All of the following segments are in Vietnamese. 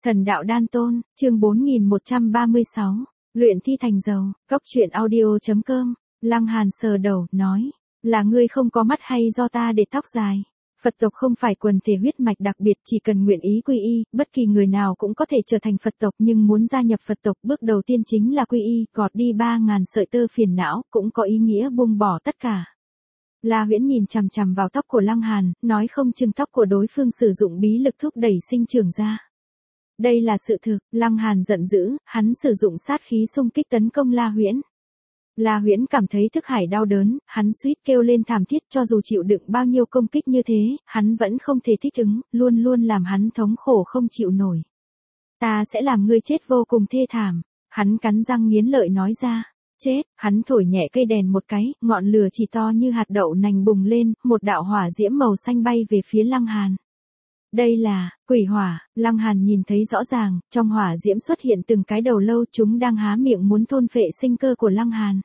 Thần đạo đan tôn, chương 4136, luyện thi thành dầu, Cốc truyện audio.com, Lăng Hàn sờ đầu, nói, là ngươi không có mắt hay do ta để tóc dài. Phật tộc không phải quần thể huyết mạch đặc biệt, chỉ cần nguyện ý quy y, bất kỳ người nào cũng có thể trở thành Phật tộc, nhưng muốn gia nhập Phật tộc bước đầu tiên chính là quy y, gọt đi 3.000 sợi tơ phiền não, cũng có ý nghĩa buông bỏ tất cả. La Huyễn nhìn chằm chằm vào tóc của Lăng Hàn, nói không chừng tóc của đối phương sử dụng bí lực thúc đẩy sinh trưởng ra. Đây là sự thực, Lăng Hàn giận dữ, hắn sử dụng sát khí xung kích tấn công La Huyễn. La Huyễn cảm thấy thức hải đau đớn, hắn suýt kêu lên thảm thiết, cho dù chịu đựng bao nhiêu công kích như thế, hắn vẫn không thể thích ứng, luôn luôn làm hắn thống khổ không chịu nổi. Ta sẽ làm ngươi chết vô cùng thê thảm, hắn cắn răng nghiến lợi nói ra. Chết, hắn thổi nhẹ cây đèn một cái, ngọn lửa chỉ to như hạt đậu nành bùng lên, một đạo hỏa diễm màu xanh bay về phía Lăng Hàn. Đây là quỷ hỏa, Lăng Hàn nhìn thấy rõ ràng, trong hỏa diễm xuất hiện từng cái đầu lâu, chúng đang há miệng muốn thôn phệ sinh cơ của Lăng Hàn.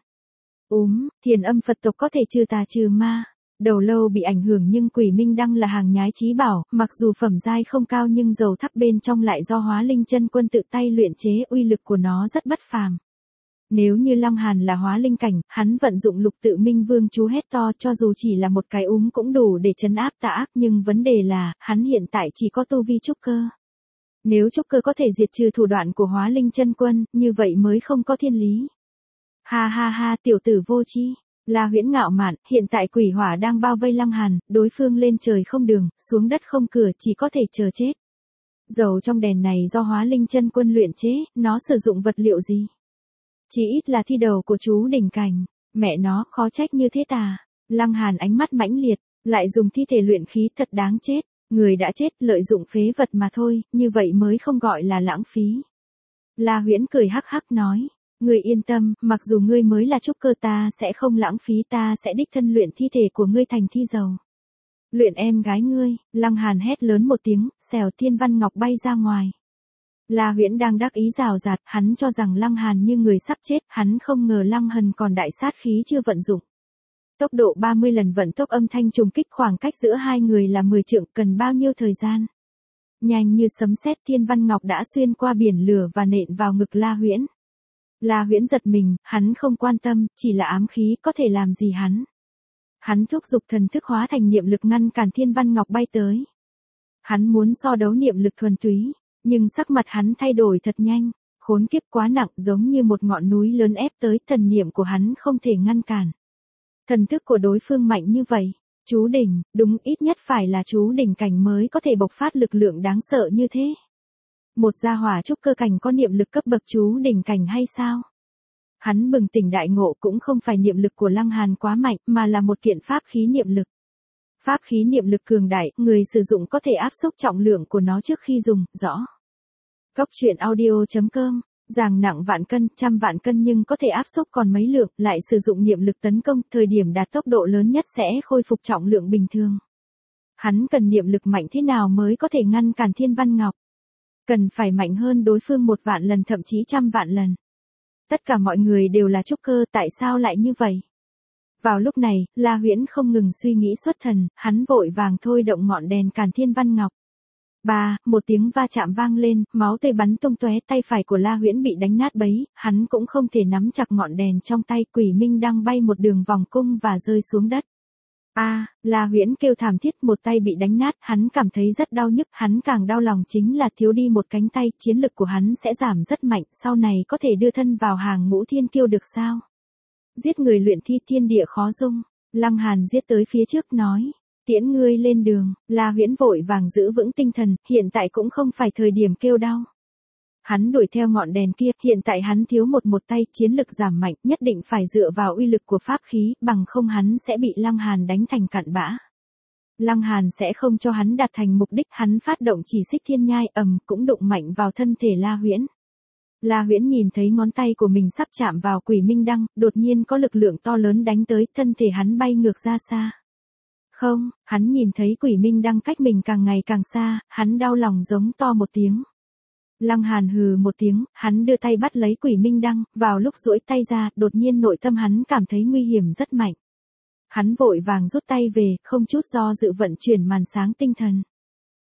Thiền âm Phật tộc có thể trừ tà trừ ma. Đầu lâu bị ảnh hưởng nhưng Quỷ Minh Đăng là hàng nhái chí bảo, mặc dù phẩm giai không cao nhưng dầu thắp bên trong lại do Hóa Linh Chân Quân tự tay luyện chế, uy lực của nó rất bất phàm. Nếu như Lăng Hàn là hóa linh cảnh, hắn vận dụng Lục Tự Minh Vương chú hét to, cho dù chỉ là một cái cũng đủ để trấn áp tà ác, nhưng vấn đề là, hắn hiện tại chỉ có tu vi trúc cơ. Nếu trúc cơ có thể diệt trừ thủ đoạn của Hóa Linh Chân Quân, như vậy mới không có thiên lý. Ha ha ha, tiểu tử vô tri. La Huyễn ngạo mạn, hiện tại quỷ hỏa đang bao vây Lăng Hàn, đối phương lên trời không đường, xuống đất không cửa, chỉ có thể chờ chết. Dầu trong đèn này do Hóa Linh Chân Quân luyện chế, nó sử dụng vật liệu gì? Chỉ ít là thi đầu của chú đỉnh cảnh, mẹ nó, khó trách như thế tà. Lăng Hàn ánh mắt mãnh liệt, lại dùng thi thể luyện khí, thật đáng chết, người đã chết, lợi dụng phế vật mà thôi, như vậy mới không gọi là lãng phí. La Huyễn cười hắc hắc nói, ngươi yên tâm, mặc dù ngươi mới là trúc cơ ta sẽ không lãng phí, ta sẽ đích thân luyện thi thể của ngươi thành thi dầu. Luyện em gái ngươi, Lăng Hàn hét lớn một tiếng, xèo Thiên Văn Ngọc bay ra ngoài. La Huyễn đang đắc ý rào rạt, hắn cho rằng Lăng Hàn như người sắp chết, hắn không ngờ Lăng Hàn còn đại sát khí chưa vận dụng. Tốc độ 30 lần vận tốc âm thanh trùng kích, khoảng cách giữa hai người là 10 trượng, cần bao nhiêu thời gian? Nhanh như sấm sét, Thiên Văn Ngọc đã xuyên qua biển lửa và nện vào ngực La Huyễn. La Huyễn giật mình, hắn không quan tâm, chỉ là ám khí có thể làm gì hắn. Hắn thúc giục thần thức hóa thành niệm lực ngăn cản Thiên Văn Ngọc bay tới. Hắn muốn so đấu niệm lực thuần túy. Nhưng sắc mặt hắn thay đổi thật nhanh, khốn kiếp quá nặng, giống như một ngọn núi lớn ép tới, thần niệm của hắn không thể ngăn cản. Thần thức của đối phương mạnh như vậy, chú đỉnh, đúng, ít nhất phải là chú đỉnh cảnh mới có thể bộc phát lực lượng đáng sợ như thế. Một gia hỏa trúc cơ cảnh có niệm lực cấp bậc chú đỉnh cảnh hay sao? Hắn bừng tỉnh đại ngộ, cũng không phải niệm lực của Lăng Hàn quá mạnh, mà là một kiện pháp khí niệm lực. Pháp khí niệm lực cường đại, người sử dụng có thể áp xúc trọng lượng của nó trước khi dùng, rõ. Cốc truyện audio.com, giàng nặng vạn cân, trăm vạn cân nhưng có thể áp xúc còn mấy lượng, lại sử dụng niệm lực tấn công, thời điểm đạt tốc độ lớn nhất sẽ khôi phục trọng lượng bình thường. Hắn cần niệm lực mạnh thế nào mới có thể ngăn cản Thiên Văn Ngọc? Cần phải mạnh hơn đối phương 1 vạn lần, thậm chí 100 vạn lần. Tất cả mọi người đều là trúc cơ, tại sao lại như vậy? Vào lúc này, La Huyễn không ngừng suy nghĩ xuất thần, hắn vội vàng thôi động ngọn đèn cản Thiên Văn Ngọc. Một tiếng va chạm vang lên, máu tươi bắn tung tóe, tay phải của La Huyễn bị đánh nát bấy, hắn cũng không thể nắm chặt ngọn đèn trong tay, Quỷ Minh Đăng bay một đường vòng cung và rơi xuống đất. La Huyễn kêu thảm thiết, một tay bị đánh nát, hắn cảm thấy rất đau nhức, hắn càng đau lòng chính là thiếu đi một cánh tay, chiến lực của hắn sẽ giảm rất mạnh, sau này có thể đưa thân vào hàng ngũ thiên kiêu được sao? Giết người luyện thi, thiên địa khó dung. Lăng Hàn giết tới phía trước nói, tiễn ngươi lên đường. La Huyễn vội vàng giữ vững tinh thần, hiện tại cũng không phải thời điểm kêu đau. Hắn đuổi theo ngọn đèn kia, hiện tại hắn thiếu một tay, chiến lực giảm mạnh, nhất định phải dựa vào uy lực của pháp khí, bằng không hắn sẽ bị Lăng Hàn đánh thành cặn bã. Lăng Hàn sẽ không cho hắn đạt thành mục đích, hắn phát động chỉ xích thiên nhai, cũng đụng mạnh vào thân thể La Huyễn. La Huyễn nhìn thấy ngón tay của mình sắp chạm vào Quỷ Minh Đăng, đột nhiên có lực lượng to lớn đánh tới, thân thể hắn bay ngược ra xa. Không, hắn nhìn thấy Quỷ Minh Đăng cách mình càng ngày càng xa, hắn đau lòng giống to một tiếng. Lăng Hàn hừ một tiếng, hắn đưa tay bắt lấy Quỷ Minh Đăng, vào lúc duỗi tay ra, đột nhiên nội tâm hắn cảm thấy nguy hiểm rất mạnh. Hắn vội vàng rút tay về, không chút do dự vận chuyển màn sáng tinh thần.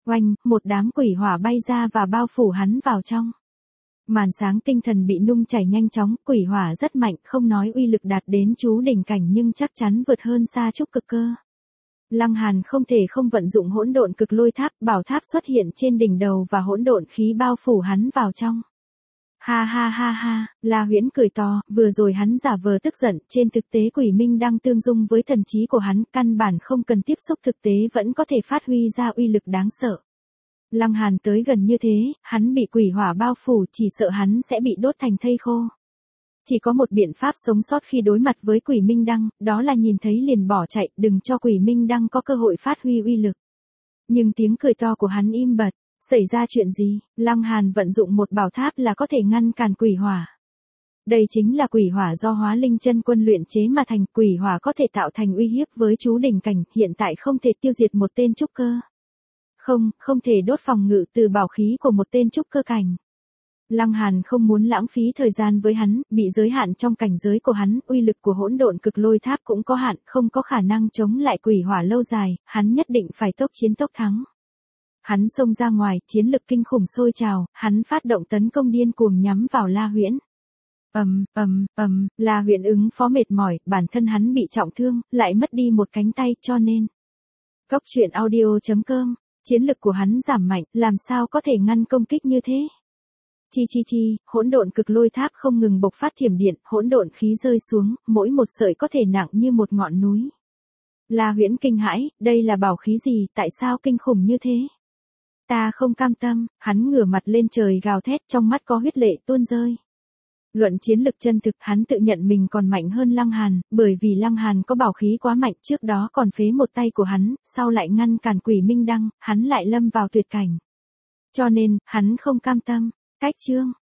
Oanh, một đám quỷ hỏa bay ra và bao phủ hắn vào trong. Màn sáng tinh thần bị nung chảy nhanh chóng, quỷ hỏa rất mạnh, không nói uy lực đạt đến chú đỉnh cảnh nhưng chắc chắn vượt hơn xa trúc cực cơ. Lăng Hàn không thể không vận dụng hỗn độn cực lôi tháp, bảo tháp xuất hiện trên đỉnh đầu và hỗn độn khí bao phủ hắn vào trong. Ha ha ha ha, La Huyễn cười to, vừa rồi hắn giả vờ tức giận, trên thực tế quỷ minh đang tương dung với thần trí của hắn, căn bản không cần tiếp xúc thực tế vẫn có thể phát huy ra uy lực đáng sợ. Lăng Hàn tới gần như thế, hắn bị quỷ hỏa bao phủ, chỉ sợ hắn sẽ bị đốt thành thây khô. Chỉ có một biện pháp sống sót khi đối mặt với quỷ minh đăng, đó là nhìn thấy liền bỏ chạy, đừng cho quỷ minh đăng có cơ hội phát huy uy lực. Nhưng tiếng cười to của hắn im bặt. Xảy ra chuyện gì? Lăng Hàn vận dụng một bảo tháp là có thể ngăn cản quỷ hỏa. Đây chính là quỷ hỏa do Hóa Linh chân quân luyện chế mà thành, quỷ hỏa có thể tạo thành uy hiếp với chú đỉnh cảnh, hiện tại không thể tiêu diệt một tên trúc cơ. Không thể đốt phòng ngự từ bảo khí của một tên trúc cơ cảnh. Lăng Hàn không muốn lãng phí thời gian với hắn, bị giới hạn trong cảnh giới của hắn, uy lực của hỗn độn cực lôi tháp cũng có hạn, không có khả năng chống lại quỷ hỏa lâu dài, hắn nhất định phải tốc chiến tốc thắng. Hắn xông ra ngoài, chiến lực kinh khủng sôi trào, hắn phát động tấn công điên cuồng nhắm vào La Huyễn. La Huyễn ứng phó mệt mỏi, bản thân hắn bị trọng thương, lại mất đi một cánh tay, cho nên. Cốc truyện audio.com, chiến lực của hắn giảm mạnh, làm sao có thể ngăn công kích như thế? Hỗn độn cực lôi tháp không ngừng bộc phát thiểm điện, hỗn độn khí rơi xuống, mỗi một sợi có thể nặng như một ngọn núi. La Huyễn kinh hãi, đây là bảo khí gì, tại sao kinh khủng như thế? Ta không cam tâm, hắn ngửa mặt lên trời gào thét, trong mắt có huyết lệ tuôn rơi. Luận chiến lực chân thực, hắn tự nhận mình còn mạnh hơn Lăng Hàn, bởi vì Lăng Hàn có bảo khí quá mạnh, trước đó còn phế một tay của hắn, sau lại ngăn cản quỷ minh đăng, hắn lại lâm vào tuyệt cảnh. Cho nên, hắn không cam tâm. Cách chương